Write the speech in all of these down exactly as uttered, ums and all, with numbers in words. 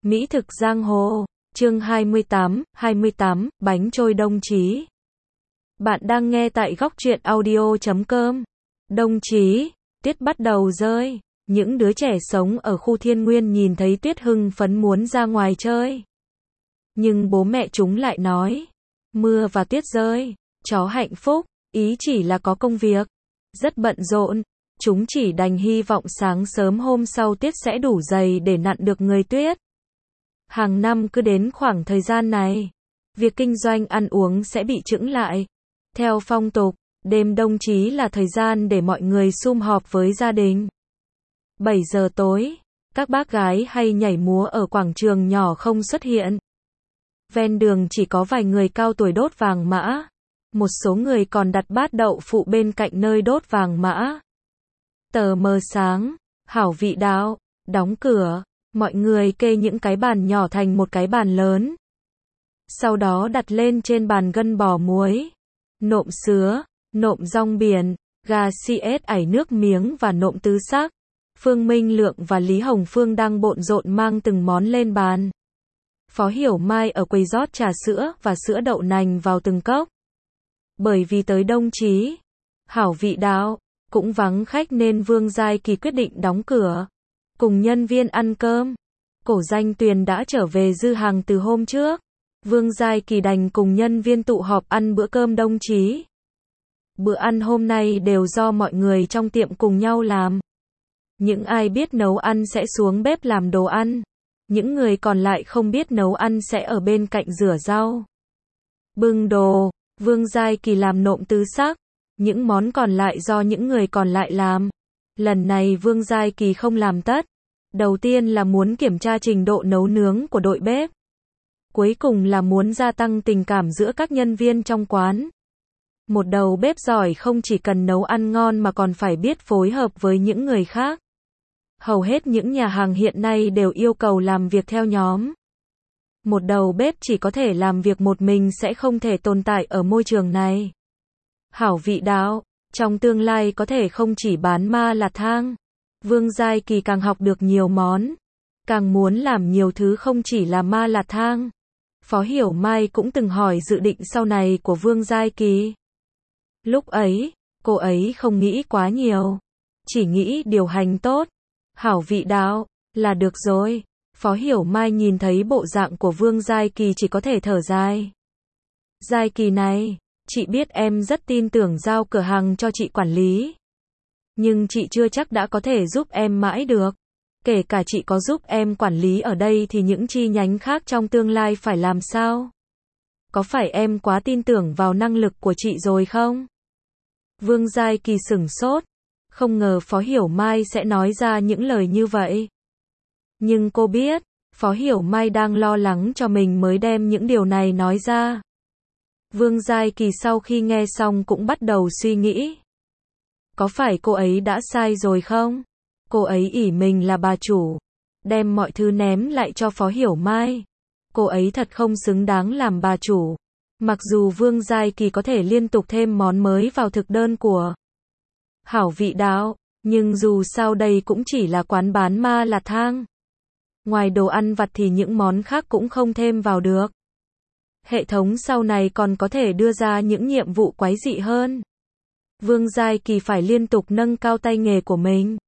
Mỹ thực giang hồ, chương hai mươi tám, hai mươi tám, bánh trôi đồng chí. Bạn đang nghe tại góc truyện audio chấm com. Đồng chí, tuyết bắt đầu rơi. Những đứa trẻ sống ở khu Thiên Nguyên nhìn thấy tuyết hưng phấn muốn ra ngoài chơi. Nhưng bố mẹ chúng lại nói, mưa và tuyết rơi, chó hạnh phúc, ý chỉ là có công việc. Rất bận rộn, chúng chỉ đành hy vọng sáng sớm hôm sau tuyết sẽ đủ dày để nặn được người tuyết. Hàng năm cứ đến khoảng thời gian này, việc kinh doanh ăn uống sẽ bị chững lại. Theo phong tục, đêm đồng chí là thời gian để mọi người sum họp với gia đình. bảy giờ tối, các bác gái hay nhảy múa ở quảng trường nhỏ không xuất hiện. Ven đường chỉ có vài người cao tuổi đốt vàng mã. Một số người còn đặt bát đậu phụ bên cạnh nơi đốt vàng mã. Tờ mờ sáng, hảo vị đạo, đóng cửa. Mọi người kê những cái bàn nhỏ thành một cái bàn lớn. Sau đó đặt lên trên bàn gân bò muối, nộm sứa, nộm rong biển, gà xê ét ải nước miếng và nộm tứ sắc. Phương Minh Lượng và Lý Hồng Phương đang bộn rộn mang từng món lên bàn. Phó Hiểu Mai ở quầy rót trà sữa và sữa đậu nành vào từng cốc. Bởi vì tới đồng chí, hảo vị đạo, cũng vắng khách nên Vương Giai Kỳ quyết định đóng cửa. Cùng nhân viên ăn cơm. Cổ Danh Tuyền đã trở về Dư Hàng từ hôm trước. Vương Giai Kỳ đành cùng nhân viên tụ họp ăn bữa cơm đồng chí. Bữa ăn hôm nay đều do mọi người trong tiệm cùng nhau làm. Những ai biết nấu ăn sẽ xuống bếp làm đồ ăn. Những người còn lại không biết nấu ăn sẽ ở bên cạnh rửa rau. Bưng đồ, Vương Giai Kỳ làm nộm tứ sắc. Những món còn lại do những người còn lại làm. Lần này Vương Giai Kỳ không làm tất. Đầu tiên là muốn kiểm tra trình độ nấu nướng của đội bếp. Cuối cùng là muốn gia tăng tình cảm giữa các nhân viên trong quán. Một đầu bếp giỏi không chỉ cần nấu ăn ngon mà còn phải biết phối hợp với những người khác. Hầu hết những nhà hàng hiện nay đều yêu cầu làm việc theo nhóm. Một đầu bếp chỉ có thể làm việc một mình sẽ không thể tồn tại ở môi trường này. Hảo vị đạo, trong tương lai có thể không chỉ bán ma lạt thang. Vương Giai Kỳ càng học được nhiều món, càng muốn làm nhiều thứ không chỉ là ma lạt thang. Phó Hiểu Mai cũng từng hỏi dự định sau này của Vương Giai Kỳ. Lúc ấy, cô ấy không nghĩ quá nhiều, chỉ nghĩ điều hành tốt, hảo vị đạo, là được rồi. Phó Hiểu Mai nhìn thấy bộ dạng của Vương Giai Kỳ chỉ có thể thở dài. Giai Kỳ này, chị biết em rất tin tưởng giao cửa hàng cho chị quản lý. Nhưng chị chưa chắc đã có thể giúp em mãi được. Kể cả chị có giúp em quản lý ở đây thì những chi nhánh khác trong tương lai phải làm sao? Có phải em quá tin tưởng vào năng lực của chị rồi không? Vương Giai Kỳ sửng sốt. Không ngờ Phó Hiểu Mai sẽ nói ra những lời như vậy. Nhưng cô biết, Phó Hiểu Mai đang lo lắng cho mình mới đem những điều này nói ra. Vương Giai Kỳ sau khi nghe xong cũng bắt đầu suy nghĩ. Có phải cô ấy đã sai rồi không? Cô ấy ỷ mình là bà chủ, đem mọi thứ ném lại cho Phó Hiểu Mai. Cô ấy thật không xứng đáng làm bà chủ. Mặc dù Vương Giai Kỳ có thể liên tục thêm món mới vào thực đơn của hảo vị đạo, nhưng dù sao đây cũng chỉ là quán bán ma lạt thang. Ngoài đồ ăn vặt thì những món khác cũng không thêm vào được. Hệ thống sau này còn có thể đưa ra những nhiệm vụ quái dị hơn. Vương Giai Kỳ phải liên tục nâng cao tay nghề của mình.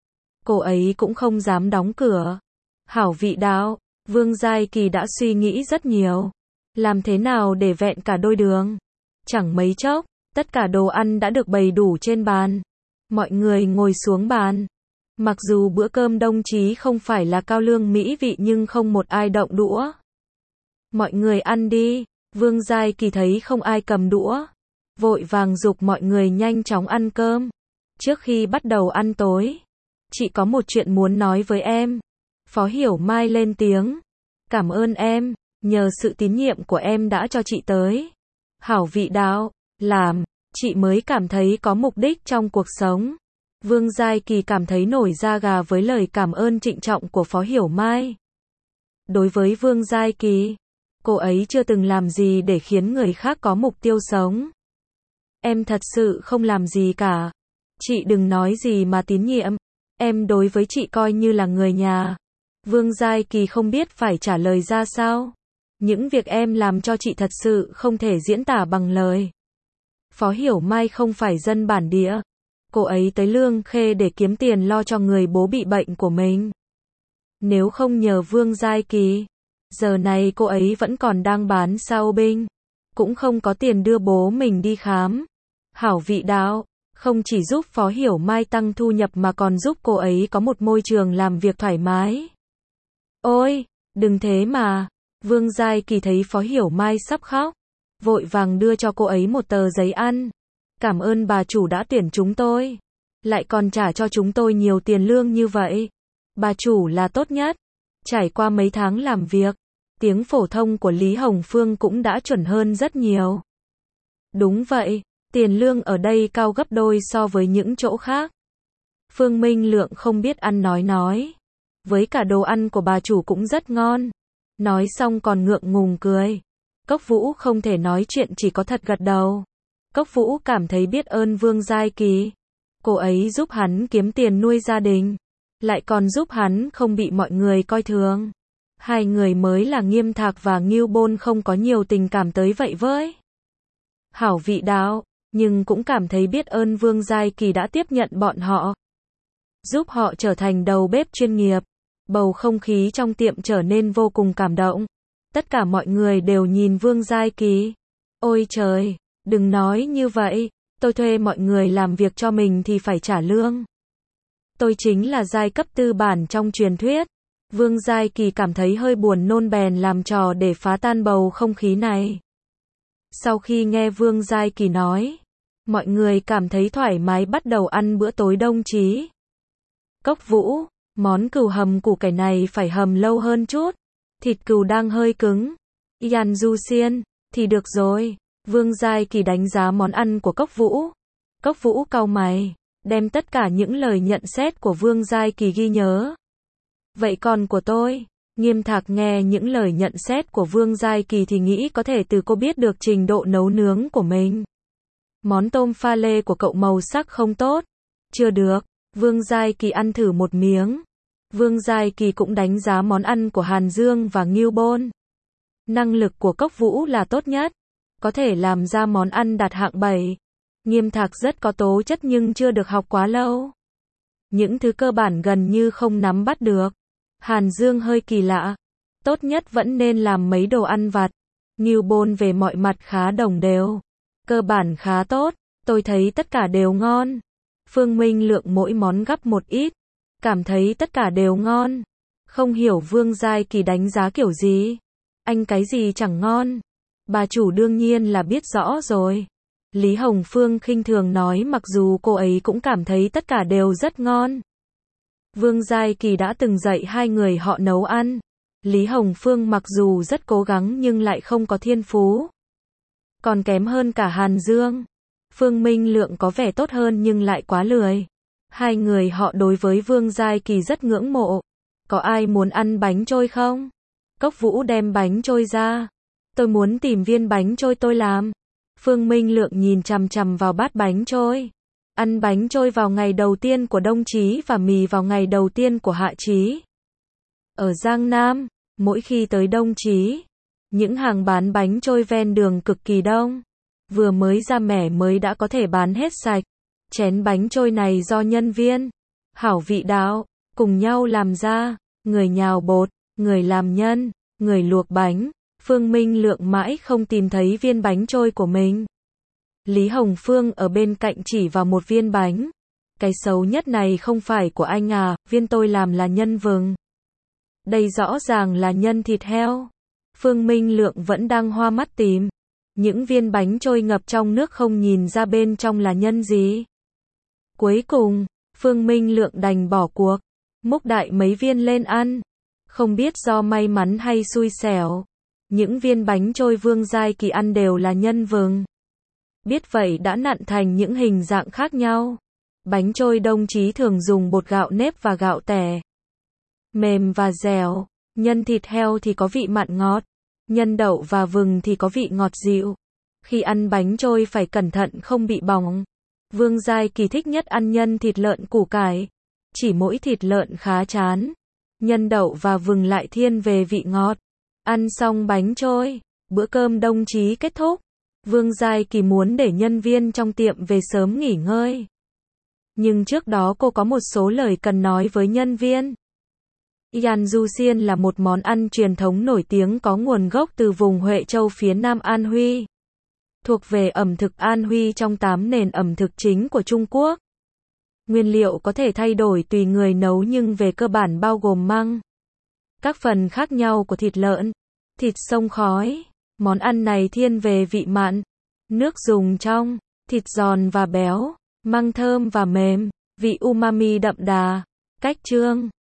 Cô ấy cũng không dám đóng cửa. Hảo vị đạo, Vương Giai Kỳ đã suy nghĩ rất nhiều. Làm thế nào để vẹn cả đôi đường? Chẳng mấy chốc, tất cả đồ ăn đã được bày đủ trên bàn. Mọi người ngồi xuống bàn. Mặc dù bữa cơm đồng chí không phải là cao lương mỹ vị nhưng không một ai động đũa. Mọi người ăn đi. Vương Giai Kỳ thấy không ai cầm đũa, vội vàng giục mọi người nhanh chóng ăn cơm. Trước khi bắt đầu ăn tối, chị có một chuyện muốn nói với em. Phó Hiểu Mai lên tiếng. Cảm ơn em, nhờ sự tín nhiệm của em đã cho chị tới. Hảo vị đạo, làm, chị mới cảm thấy có mục đích trong cuộc sống. Vương Giai Kỳ cảm thấy nổi da gà với lời cảm ơn trịnh trọng của Phó Hiểu Mai. Đối với Vương Giai Kỳ, cô ấy chưa từng làm gì để khiến người khác có mục tiêu sống. Em thật sự không làm gì cả. Chị đừng nói gì mà tín nhiệm. Em đối với chị coi như là người nhà. Vương Giai Kỳ không biết phải trả lời ra sao. Những việc em làm cho chị thật sự không thể diễn tả bằng lời. Phó Hiểu Mai không phải dân bản địa. Cô ấy tới Lương Khê để kiếm tiền lo cho người bố bị bệnh của mình. Nếu không nhờ Vương Giai Kỳ, giờ này cô ấy vẫn còn đang bán sao binh. Cũng không có tiền đưa bố mình đi khám. Hảo Vị Đạo không chỉ giúp Phó Hiểu Mai tăng thu nhập mà còn giúp cô ấy có một môi trường làm việc thoải mái. Ôi, đừng thế mà. Vương Giai Kỳ thấy Phó Hiểu Mai sắp khóc, vội vàng đưa cho cô ấy một tờ giấy ăn. Cảm ơn bà chủ đã tuyển chúng tôi, lại còn trả cho chúng tôi nhiều tiền lương như vậy. Bà chủ là tốt nhất. Trải qua mấy tháng làm việc, tiếng phổ thông của Lý Hồng Phương cũng đã chuẩn hơn rất nhiều. Đúng vậy, tiền lương ở đây cao gấp đôi so với những chỗ khác. Phương Minh Lượng không biết ăn nói nói. Với cả đồ ăn của bà chủ cũng rất ngon. Nói xong còn ngượng ngùng cười. Cốc Vũ không thể nói chuyện, chỉ có thật gật đầu. Cốc Vũ cảm thấy biết ơn Vương Giai Kỳ. Cô ấy giúp hắn kiếm tiền nuôi gia đình, lại còn giúp hắn không bị mọi người coi thường. Hai người mới là Nghiêm Thạc và Ngưu Bôn không có nhiều tình cảm tới vậy với Hảo Vị Đạo, nhưng cũng cảm thấy biết ơn Vương Giai Kỳ đã tiếp nhận bọn họ, giúp họ trở thành đầu bếp chuyên nghiệp. Bầu không khí trong tiệm trở nên vô cùng cảm động. Tất cả mọi người đều nhìn Vương Giai Kỳ. Ôi trời, đừng nói như vậy, tôi thuê mọi người làm việc cho mình thì phải trả lương. Tôi chính là giai cấp tư bản trong truyền thuyết. Vương Giai Kỳ cảm thấy hơi buồn nôn bèn làm trò để phá tan bầu không khí này. Sau khi nghe Vương Giai Kỳ nói, mọi người cảm thấy thoải mái bắt đầu ăn bữa tối đồng chí. Cốc Vũ, món cừu hầm củ cải này phải hầm lâu hơn chút. Thịt cừu đang hơi cứng. Yan Du Xiên, thì được rồi. Vương Giai Kỳ đánh giá món ăn của Cốc Vũ. Cốc Vũ cau mày, đem tất cả những lời nhận xét của Vương Giai Kỳ ghi nhớ. Vậy còn của tôi? Nghiêm Thạc nghe những lời nhận xét của Vương Giai Kỳ thì nghĩ có thể từ cô biết được trình độ nấu nướng của mình. Món tôm pha lê của cậu màu sắc không tốt. Chưa được. Vương Giai Kỳ ăn thử một miếng. Vương Giai Kỳ cũng đánh giá món ăn của Hàn Dương và Ngưu Bôn. Năng lực của Cốc Vũ là tốt nhất, có thể làm ra món ăn đạt hạng bảy. Nghiêm Thạc rất có tố chất nhưng chưa được học quá lâu. Những thứ cơ bản gần như không nắm bắt được. Hàn Dương hơi kỳ lạ. Tốt nhất vẫn nên làm mấy đồ ăn vặt. Ngưu Bôn về mọi mặt khá đồng đều. Cơ bản khá tốt, tôi thấy tất cả đều ngon. Phương Minh Lượng mỗi món gắp một ít, cảm thấy tất cả đều ngon. Không hiểu Vương Giai Kỳ đánh giá kiểu gì. Anh cái gì chẳng ngon. Bà chủ đương nhiên là biết rõ rồi. Lý Hồng Phương khinh thường nói mặc dù cô ấy cũng cảm thấy tất cả đều rất ngon. Vương Giai Kỳ đã từng dạy hai người họ nấu ăn. Lý Hồng Phương mặc dù rất cố gắng nhưng lại không có thiên phú. Còn kém hơn cả Hàn Dương. Phương Minh Lượng có vẻ tốt hơn nhưng lại quá lười. Hai người họ đối với Vương Giai Kỳ rất ngưỡng mộ. Có ai muốn ăn bánh trôi không? Cốc Vũ đem bánh trôi ra. Tôi muốn tìm viên bánh trôi tôi làm. Phương Minh Lượng nhìn chằm chằm vào bát bánh trôi. Ăn bánh trôi vào ngày đầu tiên của Đông Chí và mì vào ngày đầu tiên của Hạ Chí. Ở Giang Nam, mỗi khi tới Đông Chí, những hàng bán bánh trôi ven đường cực kỳ đông. Vừa mới ra mẻ mới đã có thể bán hết sạch. Chén bánh trôi này do nhân viên Hảo Vị Đạo cùng nhau làm ra. Người nhào bột, người làm nhân, người luộc bánh. Phương Minh Lượng mãi không tìm thấy viên bánh trôi của mình. Lý Hồng Phương ở bên cạnh chỉ vào một viên bánh. Cái xấu nhất này không phải của anh à, viên tôi làm là nhân vừng. Đây rõ ràng là nhân thịt heo. Phương Minh Lượng vẫn đang hoa mắt tìm. Những viên bánh trôi ngập trong nước không nhìn ra bên trong là nhân gì. Cuối cùng, Phương Minh Lượng đành bỏ cuộc. Múc đại mấy viên lên ăn. Không biết do may mắn hay xui xẻo. Những viên bánh trôi Vương Giai Kỳ ăn đều là nhân vừng. Biết vậy đã nặn thành những hình dạng khác nhau. Bánh trôi Đông Chí thường dùng bột gạo nếp và gạo tẻ. Mềm và dẻo. Nhân thịt heo thì có vị mặn ngọt. Nhân đậu và vừng thì có vị ngọt dịu. Khi ăn bánh trôi phải cẩn thận không bị bỏng. Vương Giai Kỳ thích nhất ăn nhân thịt lợn củ cải. Chỉ mỗi thịt lợn khá chán. nhân đậu và vừng lại thiên về vị ngọt. Ăn xong bánh trôi, bữa cơm đồng chí kết thúc. Vương Giai Kỳ muốn để nhân viên trong tiệm về sớm nghỉ ngơi. Nhưng trước đó cô có một số lời cần nói với nhân viên. Yan Du Xiên là một món ăn truyền thống nổi tiếng có nguồn gốc từ vùng Huệ Châu phía Nam An Huy. Thuộc về ẩm thực An Huy trong tám nền ẩm thực chính của Trung Quốc. Nguyên liệu có thể thay đổi tùy người nấu nhưng về cơ bản bao gồm măng, các phần khác nhau của thịt lợn, thịt sông khói. Món ăn này thiên về vị mặn, nước dùng trong, thịt giòn và béo, măng thơm và mềm, vị umami đậm đà. Cách trương